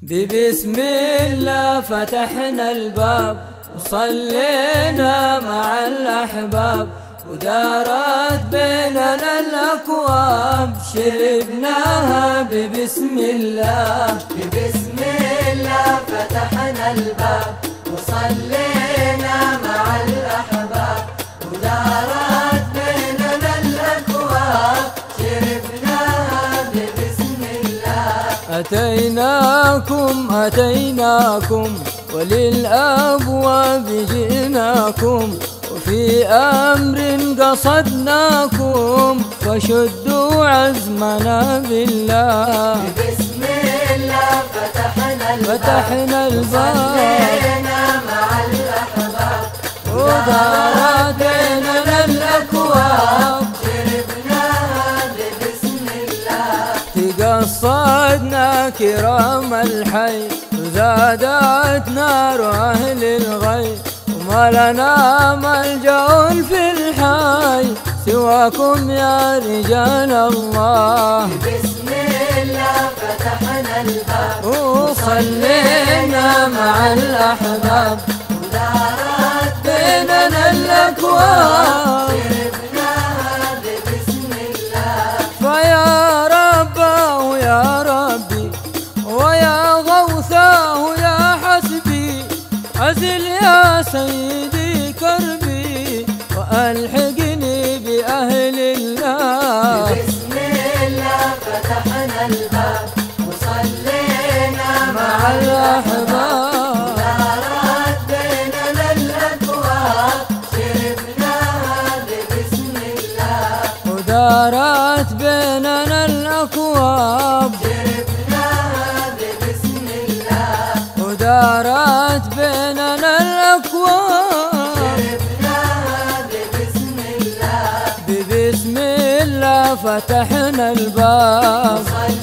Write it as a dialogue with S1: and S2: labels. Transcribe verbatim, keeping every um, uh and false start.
S1: ببسم الله فتحنا الباب وصلينا مع الأحباب، ودارت بيننا الأكواب شربناها ببسم الله.
S2: ببسم الله فتحنا الباب وصلينا مع الأحباب، ودارت بيننا الأكواب شربناها ببسم الله.
S1: أتيناكم أتيناكم وللأبواب جئناكم، وفي أمر قصدناكم فشدوا عزمنا بالله.
S2: ببسم الله فتحنا الباب
S1: فتحنا الباب
S2: وصلينا مع الأحباب،
S1: ودارت بيننا الأكواب
S2: شربناها ببسم الله.
S1: تقصدنا كرام الحي وزادت نار أهل الغي، وما لنا ملجأ في الحي سواكم يا رجال الله.
S2: ببسم الله فتحنا الباب
S1: وصلينا مع الأحباب،
S2: ودارت
S1: بيننا الأكواب
S2: شربناها ببسم الله.
S1: فيا رباه يا ربي ويا غوثاه يا حسبي، أزل يا سيدي كربي وألحقني بأهل الله.
S2: ببسم الله فتحنا الباب وصلينا
S1: مع الأحباب
S2: دارت بيننا الأكواب شربناها ببسم الله.
S1: ودارت بيننا الأكواب
S2: شربناها ببسم الله.
S1: ودارت بيننا الأكواب
S2: شربناها ببسم الله.
S1: ببسم الله فتحنا الباب.